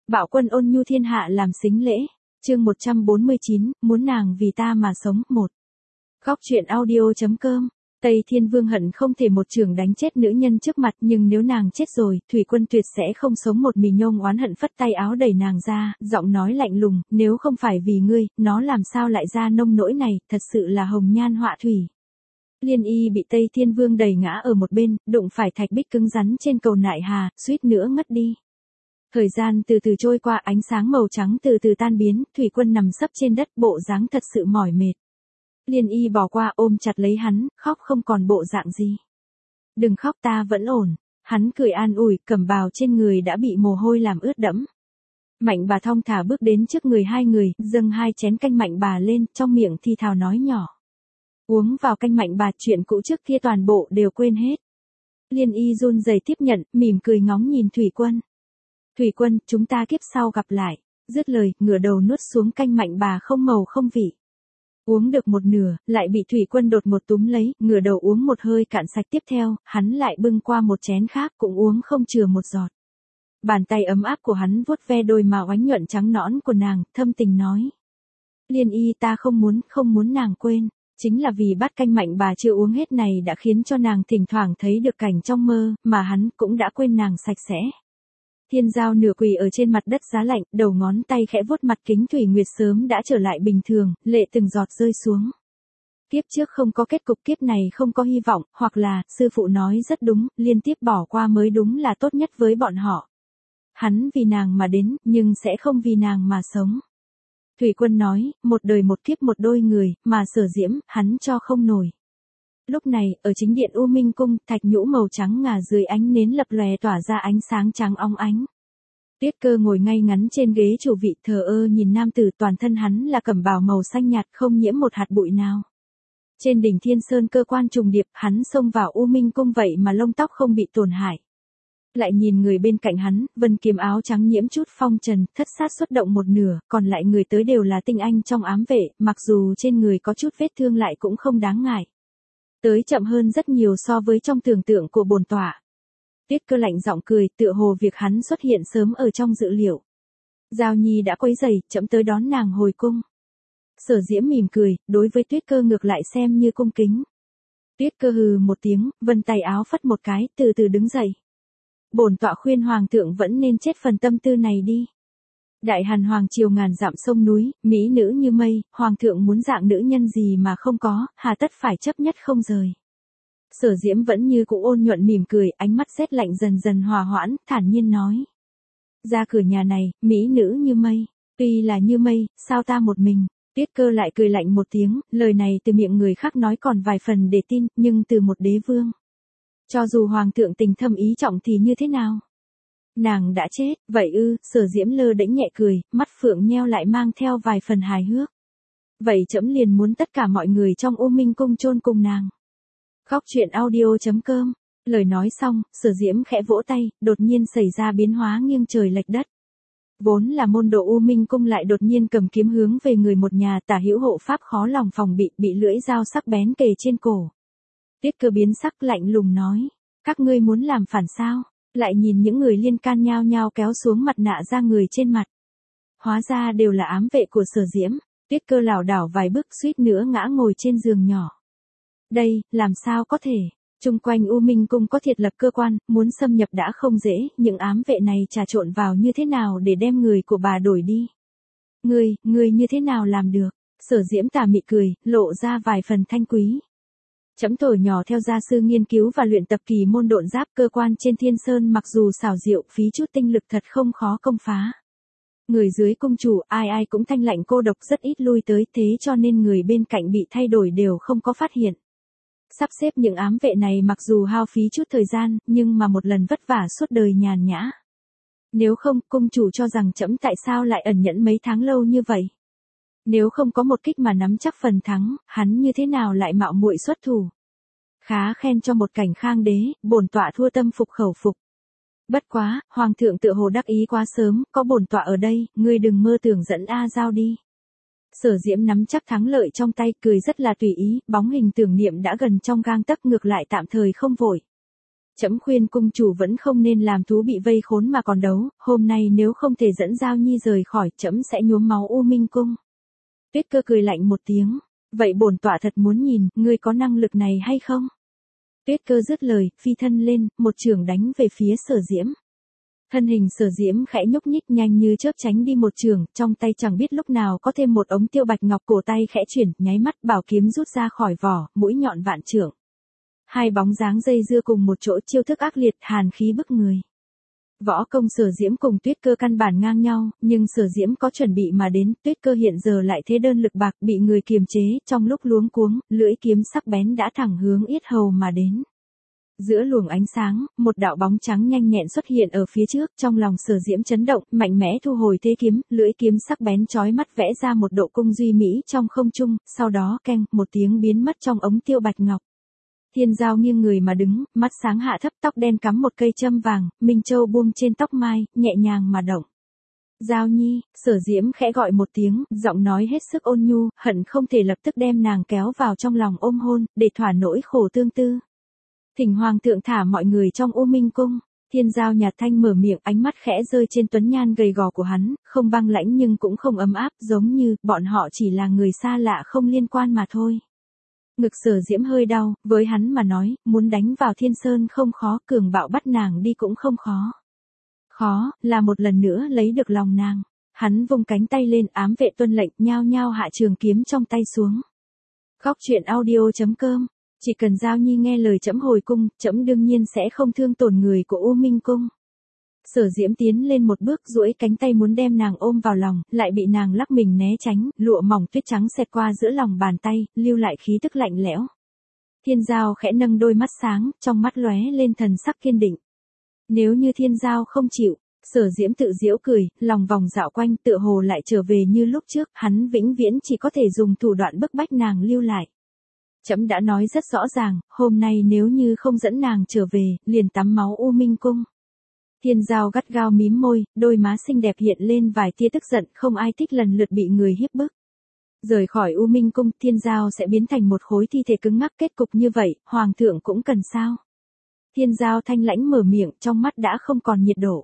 Bạo quân ôn nhu thiên hạ làm sính lễ. Chương 149, muốn nàng vì ta mà sống. 1. Góc truyện audio.com. Tây Thiên Vương hận không thể một chưởng đánh chết nữ nhân trước mặt, nhưng nếu nàng chết rồi, Thủy Quân tuyệt sẽ không sống. Một Mì Nhông oán hận phất tay áo đẩy nàng ra, giọng nói lạnh lùng, nếu không phải vì ngươi, nó làm sao lại ra nông nỗi này, thật sự là hồng nhan họa thủy. Liên Y bị Tây Thiên Vương đẩy ngã ở một bên, đụng phải thạch bích cứng rắn trên cầu nại hà, suýt nữa ngất đi. Thời gian từ từ trôi qua, ánh sáng màu trắng từ từ tan biến, Thủy Quân nằm sấp trên đất, bộ dáng thật sự mỏi mệt. Liên Y bỏ qua ôm chặt lấy hắn, khóc không còn bộ dạng gì. Đừng khóc, ta vẫn ổn. Hắn cười an ủi, cẩm bào trên người đã bị mồ hôi làm ướt đẫm. Mạnh bà thong thả bước đến trước người hai người, dâng 2 chén canh mạnh bà lên, trong miệng thì thào nói nhỏ. Uống vào canh mạnh bà, chuyện cũ trước kia toàn bộ đều quên hết. Liên Y run rẩy tiếp nhận, mỉm cười ngóng nhìn Thủy Quân. Thủy Quân, chúng ta kiếp sau gặp lại. Dứt lời, ngửa đầu nuốt xuống canh mạnh bà không màu không vị. Uống được một nửa, lại bị Thủy Quân đột ngột túm lấy, ngửa đầu uống một hơi cạn sạch. Tiếp theo, hắn lại bưng qua một chén khác, cũng uống không chừa một giọt. Bàn tay ấm áp của hắn vuốt ve đôi mà oánh nhuận trắng nõn của nàng, thâm tình nói. Liên Y, ta không muốn nàng quên. Chính là vì bát canh mạnh bà chưa uống hết này đã khiến cho nàng thỉnh thoảng thấy được cảnh trong mơ, mà hắn cũng đã quên nàng sạch sẽ. Thiên Giao nửa quỳ ở trên mặt đất giá lạnh, đầu ngón tay khẽ vuốt mặt kính thủy nguyệt sớm đã trở lại bình thường, lệ từng giọt rơi xuống. Kiếp trước không có kết cục, kiếp này không có hy vọng, hoặc là, sư phụ nói rất đúng, liên tiếp bỏ qua mới đúng là tốt nhất với bọn họ. Hắn vì nàng mà đến, nhưng sẽ không vì nàng mà sống. Thủy Quân nói, một đời một kiếp một đôi người, mà Sở Diễm, hắn cho không nổi. Lúc này, ở chính điện U Minh Cung, thạch nhũ màu trắng ngà dưới ánh nến lập lòe tỏa ra ánh sáng trắng óng ánh. Tuyết Cơ ngồi ngay ngắn trên ghế chủ vị, thờ ơ nhìn nam tử, toàn thân hắn là cẩm bào màu xanh nhạt, không nhiễm một hạt bụi nào. Trên đỉnh Thiên Sơn cơ quan trùng điệp, hắn xông vào U Minh Cung vậy mà lông tóc không bị tổn hại. Lại nhìn người bên cạnh hắn, vân kiếm áo trắng nhiễm chút phong trần, thất sát xuất động một nửa, còn lại người tới đều là tinh anh trong ám vệ, mặc dù trên người có chút vết thương lại cũng không đáng ngại. Tới chậm hơn rất nhiều so với trong tưởng tượng của bổn tọa. Tuyết Cơ lạnh giọng cười, tựa hồ việc hắn xuất hiện sớm ở trong dự liệu. Giao Nhi đã quấy rầy, chậm tới đón nàng hồi cung. Sở Diễm mỉm cười, đối với Tuyết Cơ ngược lại xem như cung kính. Tuyết Cơ hừ một tiếng, vân tay áo phất một cái, từ từ đứng dậy. Bổn tọa khuyên hoàng thượng vẫn nên chết phần tâm tư này đi. Đại Hàn hoàng triều ngàn dặm sông núi, mỹ nữ như mây, hoàng thượng muốn dạng nữ nhân gì mà không có, hà tất phải chấp nhất không rời. Sở Diễm vẫn như cũ ôn nhuận mỉm cười, ánh mắt rét lạnh dần dần hòa hoãn, thản nhiên nói. Ra cửa nhà này, mỹ nữ như mây, tuy là như mây, sao ta một mình. Tuyết Cơ lại cười lạnh một tiếng, lời này từ miệng người khác nói còn vài phần để tin, nhưng từ một đế vương. Cho dù hoàng thượng tình thâm ý trọng thì như thế nào? Nàng đã chết, vậy ư? Sở Diễm lơ đễnh nhẹ cười, mắt phượng nheo lại mang theo vài phần hài hước. Vậy trẫm liền muốn tất cả mọi người trong U Minh Cung chôn cùng nàng. Góc truyện audio.com. Lời nói xong, Sở Diễm khẽ vỗ tay, đột nhiên xảy ra biến hóa nghiêng trời lệch đất. Vốn là môn đồ U Minh Cung lại đột nhiên cầm kiếm hướng về người một nhà, Tả Hữu hộ pháp khó lòng phòng bị lưỡi dao sắc bén kề trên cổ. Tuyết Cơ biến sắc lạnh lùng nói, các ngươi muốn làm phản sao? Lại nhìn những người liên can nhao nhao kéo xuống mặt nạ ra người trên mặt. Hóa ra đều là ám vệ của Sở Diễm. Tuyết Cơ lảo đảo vài bước suýt nữa ngã ngồi trên giường nhỏ. Đây, làm sao có thể? Chung quanh U Minh Cung có thiết lập cơ quan, muốn xâm nhập đã không dễ, những ám vệ này trà trộn vào như thế nào để đem người của bà đổi đi? Ngươi như thế nào làm được? Sở Diễm tà mị cười, lộ ra vài phần thanh quý. Chấm thổi nhỏ theo gia sư nghiên cứu và luyện tập kỳ môn độn giáp, cơ quan trên Thiên Sơn mặc dù xảo diệu, phí chút tinh lực thật không khó công phá. Người dưới cung chủ, ai cũng thanh lạnh cô độc, rất ít lui tới, thế cho nên người bên cạnh bị thay đổi đều không có phát hiện. Sắp xếp những ám vệ này mặc dù hao phí chút thời gian, nhưng mà một lần vất vả suốt đời nhàn nhã. Nếu không, cung chủ cho rằng trẫm tại sao lại ẩn nhẫn mấy tháng lâu như vậy? Nếu không có một kích mà nắm chắc phần thắng, hắn như thế nào lại mạo muội xuất thủ? Khá khen cho một cảnh Khang đế, bổn tọa thua tâm phục khẩu phục. Bất quá, hoàng thượng tựa hồ đắc ý quá sớm, có bổn tọa ở đây, ngươi đừng mơ tưởng dẫn A Giao đi. Sở Diễm nắm chắc thắng lợi trong tay, cười rất là tùy ý, bóng hình tưởng niệm đã gần trong gang tấc, ngược lại tạm thời không vội. Trẫm khuyên cung chủ vẫn không nên làm thú bị vây khốn mà còn đấu, hôm nay nếu không thể dẫn Giao Nhi rời khỏi, trẫm sẽ nhuốm máu U Minh cung. Tuyết Cơ cười lạnh một tiếng, vậy bổn tọa thật muốn nhìn, ngươi có năng lực này hay không? Tuyết Cơ dứt lời, phi thân lên, một chưởng đánh về phía Sở Diễm. Thân hình Sở Diễm khẽ nhúc nhích nhanh như chớp tránh đi một chưởng, trong tay chẳng biết lúc nào có thêm một ống tiêu bạch ngọc, cổ tay khẽ chuyển, nháy mắt bảo kiếm rút ra khỏi vỏ, mũi nhọn vạn trượng. Hai bóng dáng dây dưa cùng một chỗ, chiêu thức ác liệt, hàn khí bức người. Võ công Sở Diễm cùng Tuyết Cơ căn bản ngang nhau, nhưng Sở Diễm có chuẩn bị mà đến, Tuyết Cơ hiện giờ lại thế đơn lực bạc, bị người kiềm chế, trong lúc luống cuống, lưỡi kiếm sắc bén đã thẳng hướng yết hầu mà đến. Giữa luồng ánh sáng, một đạo bóng trắng nhanh nhẹn xuất hiện ở phía trước, trong lòng Sở Diễm chấn động, mạnh mẽ thu hồi thế kiếm, lưỡi kiếm sắc bén chói mắt vẽ ra một độ cung duy mỹ trong không trung, sau đó keng một tiếng biến mất trong ống tiêu bạch ngọc. Thiên Giao nghiêng người mà đứng, mắt sáng hạ thấp, tóc đen cắm một cây châm vàng, minh châu buông trên tóc mai, nhẹ nhàng mà động. Giao Nhi, Sở Diễm khẽ gọi một tiếng, giọng nói hết sức ôn nhu, hận không thể lập tức đem nàng kéo vào trong lòng ôm hôn, để thỏa nỗi khổ tương tư. Thỉnh hoàng thượng thả mọi người trong U Minh cung. Thiên Giao nhạt thanh mở miệng, ánh mắt khẽ rơi trên tuấn nhan gầy gò của hắn, không băng lãnh nhưng cũng không ấm áp, giống như bọn họ chỉ là người xa lạ không liên quan mà thôi. Ngực Sở Diễm hơi đau, với hắn mà nói, muốn đánh vào Thiên Sơn không khó, cường bạo bắt nàng đi cũng không khó. Khó, là một lần nữa lấy được lòng nàng. Hắn vung cánh tay lên, ám vệ tuân lệnh, nhao nhao hạ trường kiếm trong tay xuống. Góc truyện audio.com. Chỉ cần Giao Nhi nghe lời trẫm hồi cung, trẫm đương nhiên sẽ không thương tổn người của U Minh cung. Sở Diễm tiến lên một bước, duỗi cánh tay muốn đem nàng ôm vào lòng, lại bị nàng lắc mình né tránh, lụa mỏng tuyết trắng xẹt qua giữa lòng bàn tay, lưu lại khí tức lạnh lẽo. Thiên Giao khẽ nâng đôi mắt sáng, trong mắt lóe lên thần sắc kiên định. Nếu như Thiên Giao không chịu, Sở Diễm tự giễu cười, lòng vòng dạo quanh, tựa hồ lại trở về như lúc trước, hắn vĩnh viễn chỉ có thể dùng thủ đoạn bức bách nàng lưu lại. Trẫm đã nói rất rõ ràng, hôm nay nếu như không dẫn nàng trở về, liền tắm máu U Minh cung. Thiên Giao gắt gao mím môi, đôi má xinh đẹp hiện lên vài tia tức giận, không ai thích lần lượt bị người hiếp bức. Rời khỏi U Minh cung, Thiên Giao sẽ biến thành một khối thi thể cứng ngắc, kết cục như vậy, hoàng thượng cũng cần sao? Thiên Giao thanh lãnh mở miệng, trong mắt đã không còn nhiệt độ.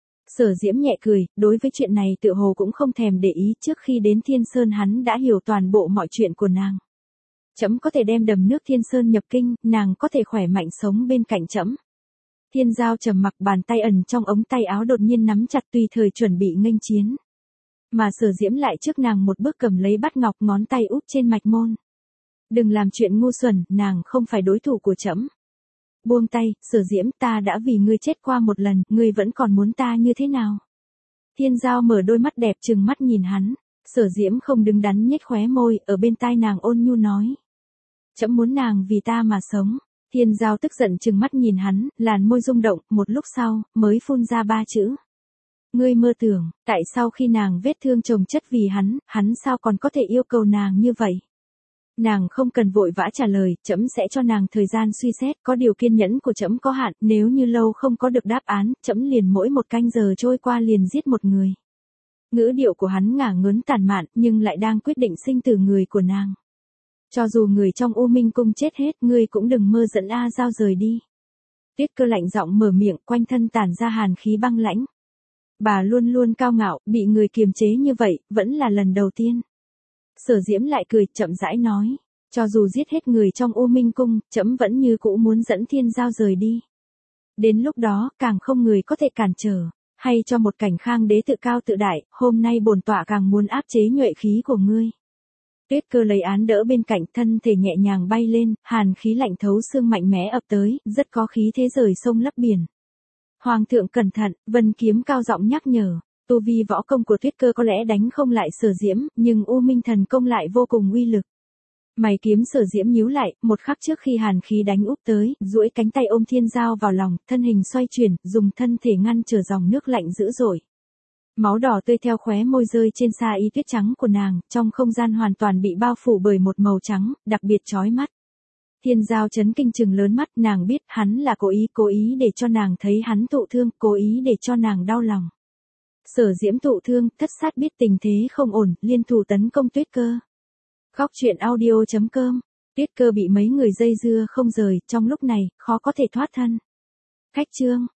Sở Diễm nhẹ cười, đối với chuyện này tựa hồ cũng không thèm để ý, trước khi đến Thiên Sơn hắn đã hiểu toàn bộ mọi chuyện của nàng. Trẫm có thể đem đầm nước Thiên Sơn nhập kinh, nàng có thể khỏe mạnh sống bên cạnh trẫm. Thiên Giao trầm mặc, bàn tay ẩn trong ống tay áo đột nhiên nắm chặt, tùy thời chuẩn bị nghênh chiến. Mà Sở Diễm lại trước nàng một bước cầm lấy bát ngọc, ngón tay úp trên mạch môn. Đừng làm chuyện ngu xuẩn, nàng không phải đối thủ của trẫm. Buông tay, Sở Diễm, ta đã vì ngươi chết qua một lần, ngươi vẫn còn muốn ta như thế nào? Thiên Giao mở đôi mắt đẹp trừng mắt nhìn hắn. Sở Diễm không đứng đắn nhếch khóe môi, ở bên tai nàng ôn nhu nói. Trẫm muốn nàng vì ta mà sống. Thiên Giao tức giận trừng mắt nhìn hắn, làn môi rung động, một lúc sau, mới phun ra 3 chữ. Ngươi mơ tưởng, tại sao khi nàng vết thương chồng chất vì hắn sao còn có thể yêu cầu nàng như vậy? Nàng không cần vội vã trả lời, trẫm sẽ cho nàng thời gian suy xét, có điều kiên nhẫn của trẫm có hạn, nếu như lâu không có được đáp án, trẫm liền mỗi một canh giờ trôi qua liền giết một người. Ngữ điệu của hắn ngả ngớn tàn mạn, nhưng lại đang quyết định sinh tử người của nàng. Cho dù người trong U Minh cung chết hết, ngươi cũng đừng mơ dẫn A Giao rời đi. Tuyết Cơ lạnh giọng mở miệng, quanh thân tản ra hàn khí băng lãnh. Bà luôn luôn cao ngạo, bị người kiềm chế như vậy, vẫn là lần đầu tiên. Sở Diễm lại cười, chậm rãi nói, cho dù giết hết người trong U Minh cung, trẫm vẫn như cũ muốn dẫn Thiên Giao rời đi. Đến lúc đó, càng không người có thể cản trở. Hay cho một cảnh Khang đế tự cao tự đại, hôm nay bổn tọa càng muốn áp chế nhuệ khí của ngươi. Tuyết Cơ lấy án đỡ bên cạnh, thân thể nhẹ nhàng bay lên, hàn khí lạnh thấu xương mạnh mẽ ập tới, rất có khí thế rời sông lấp biển. Hoàng thượng cẩn thận, Vân Kiếm cao giọng nhắc nhở, tu vi võ công của Tuyết Cơ có lẽ đánh không lại Sở Diễm, nhưng U Minh thần công lại vô cùng uy lực. Mày kiếm Sở Diễm nhíu lại, một khắc trước khi hàn khí đánh úp tới, duỗi cánh tay ôm Thiên Giao vào lòng, thân hình xoay chuyển, dùng thân thể ngăn trở dòng nước lạnh dữ dội. Máu đỏ tươi theo khóe môi rơi trên sa y tuyết trắng của nàng, trong không gian hoàn toàn bị bao phủ bởi một màu trắng, đặc biệt chói mắt. Thiên Giao chấn kinh trừng lớn mắt, nàng biết hắn là cố ý để cho nàng thấy hắn thụ thương, cố ý để cho nàng đau lòng. Sở Diễm thụ thương, thất sát biết tình thế không ổn, liên thủ tấn công Tuyết Cơ. Góc truyện audio.com. Tuyết Cơ bị mấy người dây dưa không rời, trong lúc này, khó có thể thoát thân. Khách trương,